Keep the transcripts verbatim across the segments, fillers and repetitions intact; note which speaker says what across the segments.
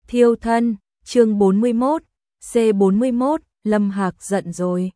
Speaker 1: Thiêu thân, chương bốn mươi mốt, C bốn mươi mốt, Lâm Hạc giận rồi.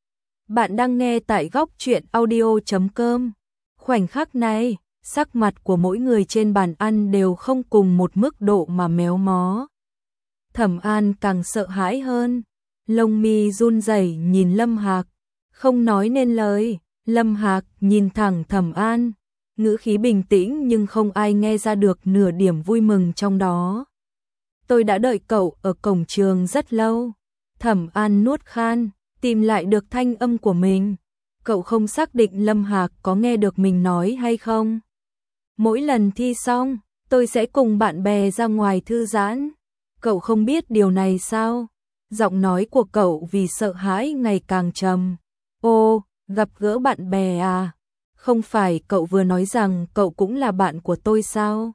Speaker 1: Bạn đang nghe tại góc truyện audio chấm com. Khoảnh khắc này, sắc mặt của mỗi người trên bàn ăn đều không cùng một mức độ mà méo mó. Thẩm An càng sợ hãi hơn, lông mi run rẩy nhìn Lâm Hạc, không nói nên lời. Lâm Hạc nhìn thẳng Thẩm An, ngữ khí bình tĩnh nhưng không ai nghe ra được nửa điểm vui mừng trong đó. Tôi đã đợi cậu ở cổng trường rất lâu. Thẩm An nuốt khan, tìm lại được thanh âm của mình. Cậu không xác định Lâm Hạc có nghe được mình nói hay không. Mỗi lần thi xong, tôi sẽ cùng bạn bè ra ngoài thư giãn. Cậu không biết điều này sao? Giọng nói của cậu vì sợ hãi ngày càng trầm. Ô, gặp gỡ bạn bè à? Không phải cậu vừa nói rằng cậu cũng là bạn của tôi sao?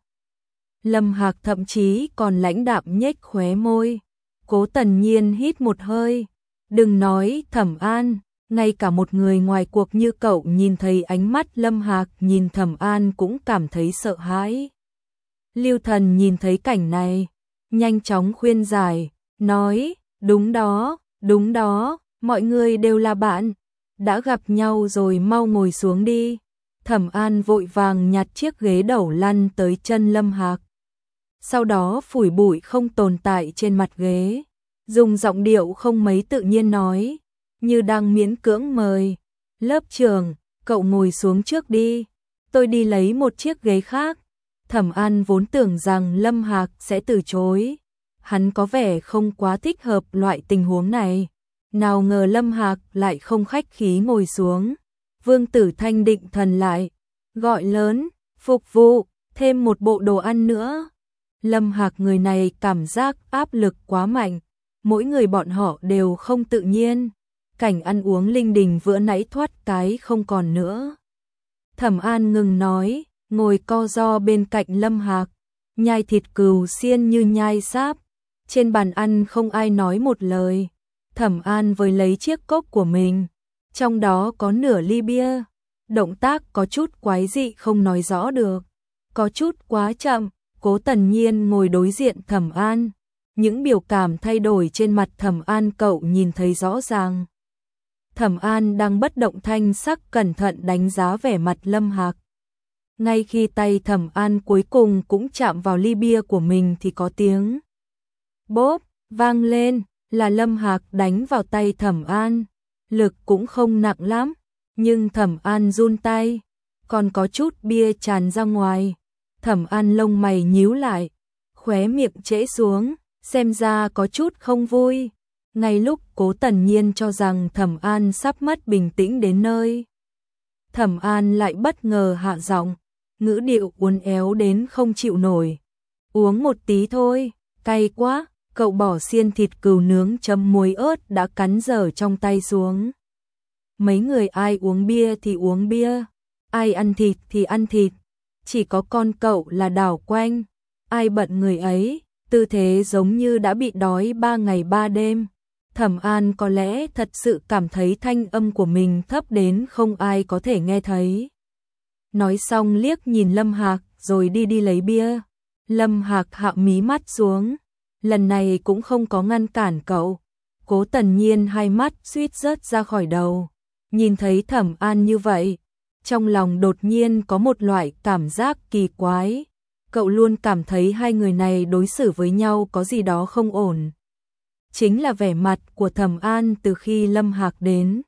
Speaker 1: Lâm Hạc thậm chí còn lãnh đạm nhếch khóe môi. Cố Tần Nhiên hít một hơi. Đừng nói Thẩm An, ngay cả một người ngoài cuộc như cậu nhìn thấy ánh mắt Lâm Hạc nhìn Thẩm An cũng cảm thấy sợ hãi. Lưu Thần nhìn thấy cảnh này, nhanh chóng khuyên giải, nói, đúng đó, đúng đó, mọi người đều là bạn, đã gặp nhau rồi mau ngồi xuống đi. Thẩm An vội vàng nhặt chiếc ghế đầu lăn tới chân Lâm Hạc. Sau đó phủi bụi không tồn tại trên mặt ghế, dùng giọng điệu không mấy tự nhiên nói, như đang miễn cưỡng mời. Lớp trưởng, cậu ngồi xuống trước đi, tôi đi lấy một chiếc ghế khác. Thẩm An vốn tưởng rằng Lâm Hạc sẽ từ chối, hắn có vẻ không quá thích hợp loại tình huống này. Nào ngờ Lâm Hạc lại không khách khí ngồi xuống. Vương Tử Thanh định thần lại, gọi lớn, phục vụ, thêm một bộ đồ ăn nữa. Lâm Hạc người này cảm giác áp lực quá mạnh, mỗi người bọn họ đều không tự nhiên. Cảnh ăn uống linh đình vừa nãy thoát cái không còn nữa. Thẩm An ngừng nói, ngồi co ro bên cạnh Lâm Hạc, nhai thịt cừu xiên như nhai sáp. Trên bàn ăn không ai nói một lời. Thẩm An với lấy chiếc cốc của mình, trong đó có nửa ly bia. Động tác có chút quái dị không nói rõ được, có chút quá chậm. Cố Tần Nhiên ngồi đối diện Thẩm An, những biểu cảm thay đổi trên mặt Thẩm An cậu nhìn thấy rõ ràng. Thẩm An đang bất động thanh sắc cẩn thận đánh giá vẻ mặt Lâm Hạc. Ngay khi tay Thẩm An cuối cùng cũng chạm vào ly bia của mình thì có tiếng bốp vang lên, là Lâm Hạc đánh vào tay Thẩm An. Lực cũng không nặng lắm, nhưng Thẩm An run tay, còn có chút bia tràn ra ngoài. Thẩm An lông mày nhíu lại, khóe miệng trễ xuống, xem ra có chút không vui. Ngay lúc Cố Tần Nhiên cho rằng Thẩm An sắp mất bình tĩnh đến nơi, Thẩm An lại bất ngờ hạ giọng, ngữ điệu uốn éo đến không chịu nổi. Uống một tí thôi, cay quá. Cậu bỏ xiên thịt cừu nướng chấm muối ớt đã cắn dở trong tay xuống. Mấy người ai uống bia thì uống bia, ai ăn thịt thì ăn thịt. Chỉ có con cậu là đảo quanh, ai bận người ấy, tư thế giống như đã bị đói ba ngày ba đêm. Thẩm An có lẽ thật sự cảm thấy thanh âm của mình thấp đến không ai có thể nghe thấy. Nói xong liếc nhìn Lâm Hạc rồi đi đi lấy bia. Lâm Hạc hạ mí mắt xuống, lần này cũng không có ngăn cản cậu. Cố Tần Nhiên hai mắt suýt rớt ra khỏi đầu, nhìn thấy Thẩm An như vậy, trong lòng đột nhiên có một loại cảm giác kỳ quái. Cậu luôn cảm thấy hai người này đối xử với nhau có gì đó không ổn. Chính là vẻ mặt của Thẩm An từ khi Lâm Hạc đến.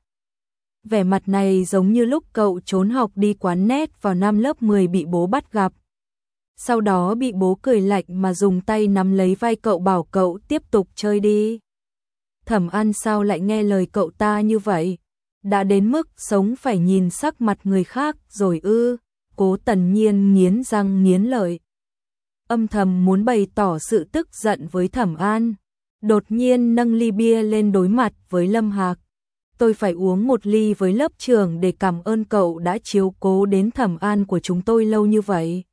Speaker 1: Vẻ mặt này giống như lúc cậu trốn học đi quán net vào năm lớp mười bị bố bắt gặp. Sau đó bị bố cười lạnh mà dùng tay nắm lấy vai cậu bảo cậu tiếp tục chơi đi. Thẩm An sao lại nghe lời cậu ta như vậy? Đã đến mức sống phải nhìn sắc mặt người khác rồi ư? Cố Tần Nhiên nghiến răng nghiến lợi, âm thầm muốn bày tỏ sự tức giận với Thẩm An. Đột nhiên nâng ly bia lên đối mặt với Lâm Hạc. Tôi phải uống một ly với lớp trưởng để cảm ơn cậu đã chiếu cố đến Thẩm An của chúng tôi lâu như vậy.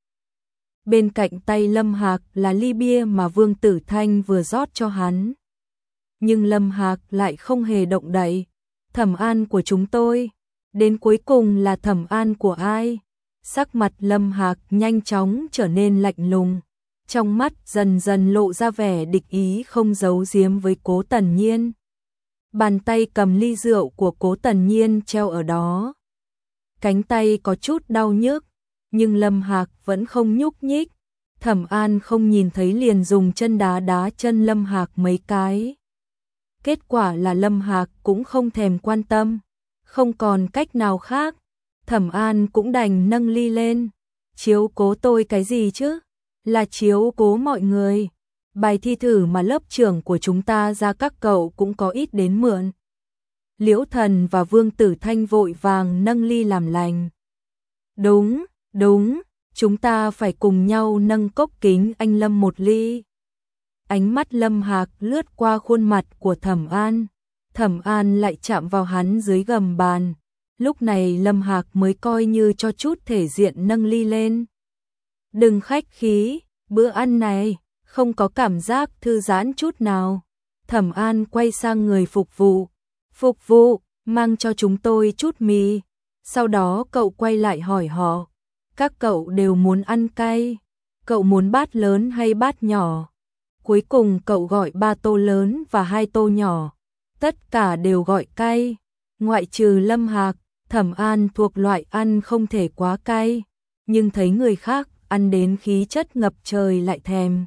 Speaker 1: Bên cạnh tay Lâm Hạc là ly bia mà Vương Tử Thanh vừa rót cho hắn. Nhưng Lâm Hạc lại không hề động đậy. Thẩm An của chúng tôi, đến cuối cùng là Thẩm An của ai? Sắc mặt Lâm Hạc nhanh chóng trở nên lạnh lùng. trong mắt dần dần lộ ra vẻ địch ý không giấu giếm với Cố Tần Nhiên. Bàn tay cầm ly rượu của Cố Tần Nhiên treo ở đó. Cánh tay có chút đau nhức, nhưng Lâm Hạc vẫn không nhúc nhích. Thẩm An không nhìn thấy liền dùng chân đá đá chân Lâm Hạc mấy cái. Kết quả là Lâm Hạc cũng không thèm quan tâm, không còn cách nào khác. Thẩm An cũng đành nâng ly lên. Chiếu cố tôi cái gì chứ? Là chiếu cố mọi người. Bài thi thử mà lớp trưởng của chúng ta ra các cậu cũng có ít đến mượn. Liễu Thần và Vương Tử Thanh vội vàng nâng ly làm lành. Đúng, đúng, chúng ta phải cùng nhau nâng cốc kính anh Lâm một ly. Ánh mắt Lâm Hạc lướt qua khuôn mặt của Thẩm An. Thẩm An lại chạm vào hắn dưới gầm bàn. Lúc này Lâm Hạc mới coi như cho chút thể diện nâng ly lên. Đừng khách khí, bữa ăn này không có cảm giác thư giãn chút nào. Thẩm An quay sang người phục vụ. Phục vụ, mang cho chúng tôi chút mì. Sau đó cậu quay lại hỏi họ. Các cậu đều muốn ăn cay. Cậu muốn bát lớn hay bát nhỏ? Cuối cùng cậu gọi ba tô lớn và hai tô nhỏ. Tất cả đều gọi cay. Ngoại trừ Lâm Hạc, Thẩm An thuộc loại ăn không thể quá cay. Nhưng thấy người khác ăn đến khí chất ngập trời lại thèm.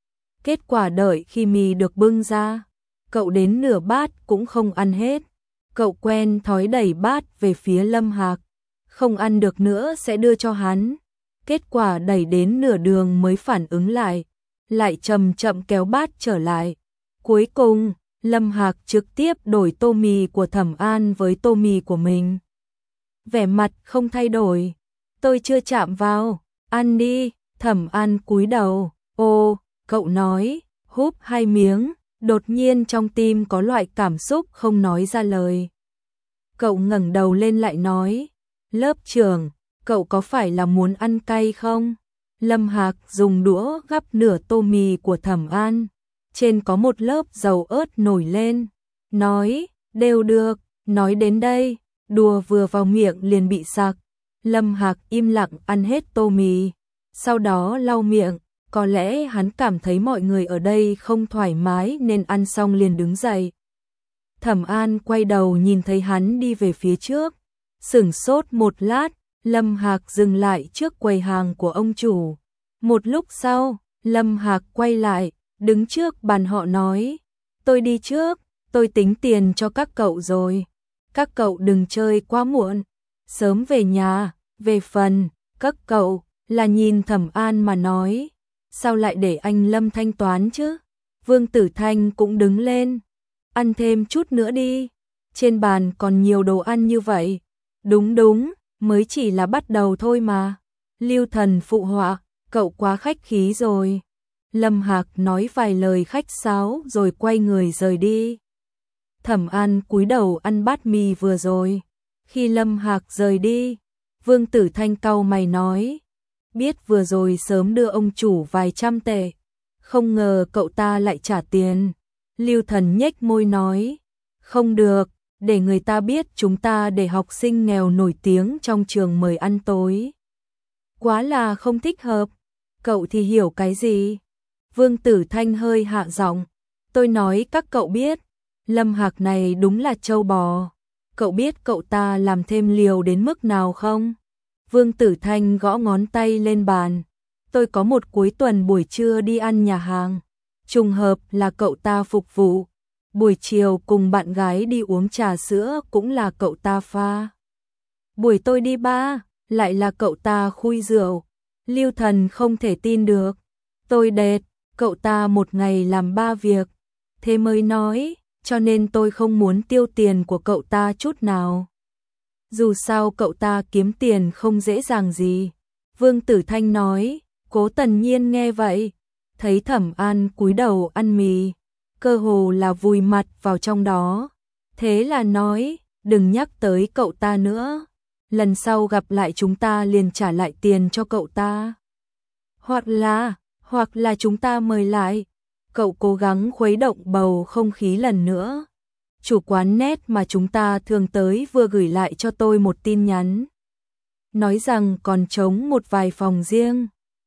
Speaker 1: Kết quả đợi khi mì được bưng ra, cậu đến nửa bát cũng không ăn hết. Cậu quen thói đẩy bát về phía Lâm Hạc, không ăn được nữa sẽ đưa cho hắn. Kết quả đẩy đến nửa đường mới phản ứng lại, lại chậm chậm kéo bát trở lại. Cuối cùng, Lâm Hạc trực tiếp đổi tô mì của Thẩm An với tô mì của mình. Vẻ mặt không thay đổi. Tôi chưa chạm vào, ăn đi. Thẩm An cúi đầu. Ô, cậu nói, húp hai miếng. Đột nhiên trong tim có loại cảm xúc không nói ra lời. Cậu ngẩng đầu lên lại nói, lớp trưởng, cậu có phải là muốn ăn cay không? Lâm Hạc dùng đũa gắp nửa tô mì của Thẩm An. Trên có một lớp dầu ớt nổi lên. Nói, đều được. Nói đến đây, đùa vừa vào miệng liền bị sặc. Lâm Hạc im lặng ăn hết tô mì. Sau đó lau miệng. Có lẽ hắn cảm thấy mọi người ở đây không thoải mái nên ăn xong liền đứng dậy. Thẩm An quay đầu nhìn thấy hắn đi về phía trước. Sửng sốt một lát, Lâm Hạc dừng lại trước quầy hàng của ông chủ. Một lúc sau, Lâm Hạc quay lại, đứng trước bàn họ nói. Tôi đi trước, tôi tính tiền cho các cậu rồi. Các cậu đừng chơi quá muộn. Sớm về nhà, về phần, các cậu, là nhìn Thẩm An mà nói. Sao lại để anh Lâm thanh toán chứ? Vương Tử Thanh cũng đứng lên. Ăn thêm chút nữa đi. Trên bàn còn nhiều đồ ăn như vậy. Đúng đúng, mới chỉ là bắt đầu thôi mà. Lưu Thần phụ họa, cậu quá khách khí rồi. Lâm Hạc nói vài lời khách sáo rồi quay người rời đi. Thẩm An cúi đầu ăn bát mì vừa rồi. Khi Lâm Hạc rời đi, Vương Tử Thanh cau mày nói. Biết vừa rồi sớm đưa ông chủ vài trăm tệ. Không ngờ cậu ta lại trả tiền. Lưu Thần nhếch môi nói. Không được, để người ta biết chúng ta để học sinh nghèo nổi tiếng trong trường mời ăn tối. Quá là không thích hợp. Cậu thì hiểu cái gì? Vương Tử Thanh hơi hạ giọng. Tôi nói các cậu biết. Lâm Hạc này đúng là trâu bò. Cậu biết cậu ta làm thêm liều đến mức nào không? Vương Tử Thanh gõ ngón tay lên bàn. Tôi có một cuối tuần buổi trưa đi ăn nhà hàng. Trùng hợp là cậu ta phục vụ. Buổi chiều cùng bạn gái đi uống trà sữa cũng là cậu ta pha. Buổi tôi đi ba, lại là cậu ta khui rượu. Lưu Thần không thể tin được. Tôi đệt, cậu ta một ngày làm ba việc. Thế mới nói, cho nên tôi không muốn tiêu tiền của cậu ta chút nào. Dù sao cậu ta kiếm tiền không dễ dàng gì. Vương Tử Thanh nói. Cố Tần Nhiên nghe vậy, thấy Thẩm An cúi đầu ăn mì, cơ hồ là vùi mặt vào trong đó. Thế là nói, đừng nhắc tới cậu ta nữa. Lần sau gặp lại chúng ta liền trả lại tiền cho cậu ta. Hoặc là, hoặc là chúng ta mời lại. Cậu cố gắng khuấy động bầu không khí lần nữa. Chủ quán nét mà chúng ta thường tới vừa gửi lại cho tôi một tin nhắn. Nói rằng còn trống một vài phòng riêng.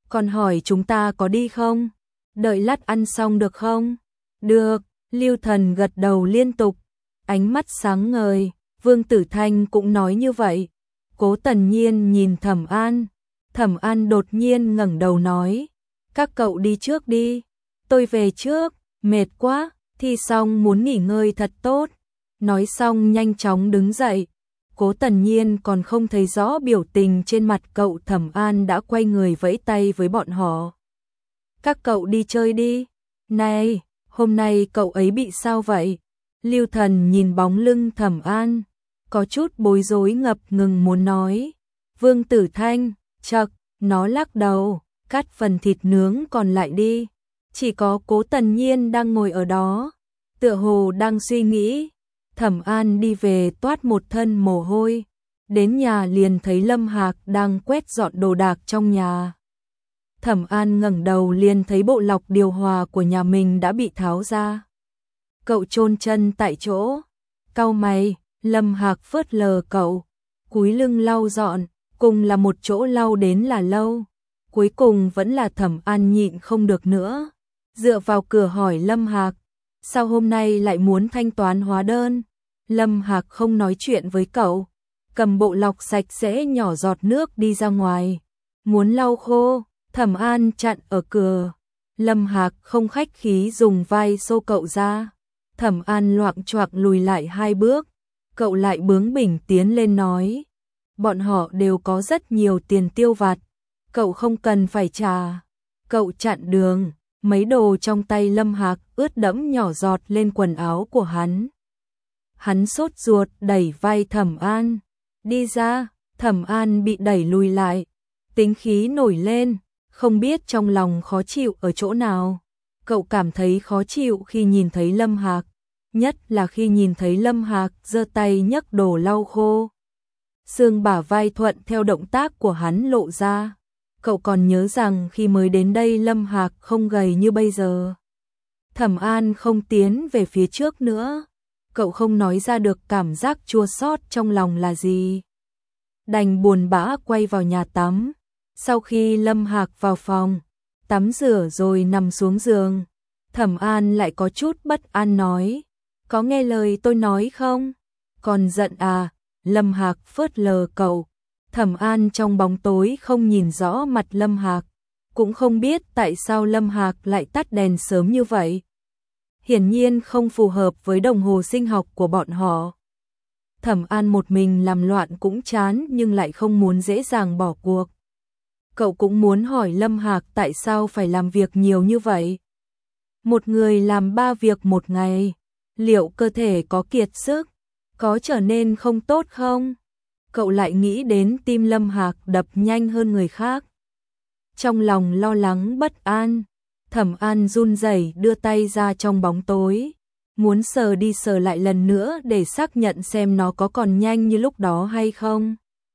Speaker 1: Còn hỏi chúng ta có đi không? Đợi lát ăn xong được không? Được, Lưu Thần gật đầu liên tục, ánh mắt sáng ngời, Vương Tử Thanh cũng nói như vậy. Cố Tần Nhiên nhìn Thẩm An, Thẩm An đột nhiên ngẩng đầu nói, các cậu đi trước đi, tôi về trước, mệt quá, thi xong muốn nghỉ ngơi thật tốt. Nói xong nhanh chóng đứng dậy. Cố Tần Nhiên còn không thấy rõ biểu tình trên mặt cậu, Thẩm An đã quay người vẫy tay với bọn họ. Các cậu đi chơi đi. Này, hôm nay cậu ấy bị sao vậy? Lưu Thần nhìn bóng lưng Thẩm An, có chút bối rối ngập ngừng muốn nói. Vương Tử Thanh, chậc, nó lắc đầu, cắt phần thịt nướng còn lại đi. Chỉ có Cố Tần Nhiên đang ngồi ở đó, tựa hồ đang suy nghĩ. Thẩm An đi về toát một thân mồ hôi, đến nhà liền thấy Lâm Hạc đang quét dọn đồ đạc trong nhà. Thẩm An ngẩng đầu liền thấy bộ lọc điều hòa của nhà mình đã bị tháo ra. Cậu chôn chân tại chỗ, cau mày, Lâm Hạc phớt lờ cậu, cúi lưng lau dọn, cùng là một chỗ lau đến là lâu. Cuối cùng vẫn là Thẩm An nhịn không được nữa, dựa vào cửa hỏi Lâm Hạc, sao hôm nay lại muốn thanh toán hóa đơn? Lâm Hạc không nói chuyện với cậu, cầm bộ lọc sạch sẽ nhỏ giọt nước đi ra ngoài, muốn lau khô. Thẩm An chặn ở cửa, Lâm Hạc không khách khí dùng vai xô cậu ra. Thẩm An loạng choạng lùi lại hai bước, cậu lại bướng bỉnh tiến lên nói, bọn họ đều có rất nhiều tiền tiêu vặt, cậu không cần phải trả. Cậu chặn đường, mấy đồ trong tay Lâm Hạc ướt đẫm nhỏ giọt lên quần áo của hắn. Hắn sốt ruột đẩy vai Thẩm An, đi ra. Thẩm An bị đẩy lùi lại, tính khí nổi lên, không biết trong lòng khó chịu ở chỗ nào. Cậu cảm thấy khó chịu khi nhìn thấy Lâm Hạc, nhất là khi nhìn thấy Lâm Hạc giơ tay nhấc đồ lau khô. Xương bả vai thuận theo động tác của hắn lộ ra. Cậu còn nhớ rằng khi mới đến đây Lâm Hạc không gầy như bây giờ. Thẩm An không tiến về phía trước nữa. Cậu không nói ra được cảm giác chua xót trong lòng là gì. Đành buồn bã quay vào nhà tắm. Sau khi Lâm Hạc vào phòng, tắm rửa rồi nằm xuống giường, Thẩm An lại có chút bất an nói, có nghe lời tôi nói không? Còn giận à? Lâm Hạc phớt lờ cậu. Thẩm An trong bóng tối không nhìn rõ mặt Lâm Hạc, cũng không biết tại sao Lâm Hạc lại tắt đèn sớm như vậy. Hiển nhiên không phù hợp với đồng hồ sinh học của bọn họ. Thẩm An một mình làm loạn cũng chán nhưng lại không muốn dễ dàng bỏ cuộc. Cậu cũng muốn hỏi Lâm Hạc tại sao phải làm việc nhiều như vậy. Một người làm ba việc một ngày, liệu cơ thể có kiệt sức, có trở nên không tốt không? Cậu lại nghĩ đến tim Lâm Hạc đập nhanh hơn người khác. Trong lòng lo lắng bất an, Thẩm An run rẩy đưa tay ra trong bóng tối, muốn sờ đi sờ lại lần nữa để xác nhận xem nó có còn nhanh như lúc đó hay không.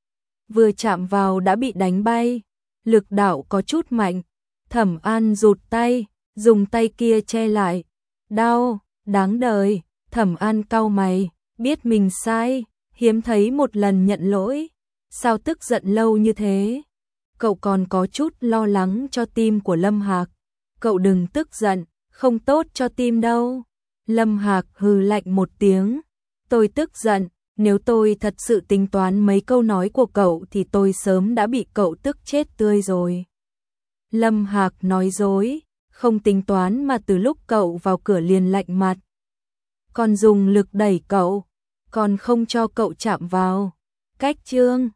Speaker 1: Vừa chạm vào đã bị đánh bay, lực đạo có chút mạnh. Thẩm An rụt tay, dùng tay kia che lại. Đau, đáng đời. Thẩm An cau mày, biết mình sai, hiếm thấy một lần nhận lỗi. Sao tức giận lâu như thế? Cậu còn có chút lo lắng cho tim của Lâm Hạc. Cậu đừng tức giận, không tốt cho tim đâu. Lâm Hạc hừ lạnh một tiếng. Tôi tức giận, nếu tôi thật sự tính toán mấy câu nói của cậu thì tôi sớm đã bị cậu tức chết tươi rồi. Lâm Hạc nói dối, không tính toán mà từ lúc cậu vào cửa liền lạnh mặt. Còn dùng lực đẩy cậu, còn không cho cậu chạm vào. Cách chương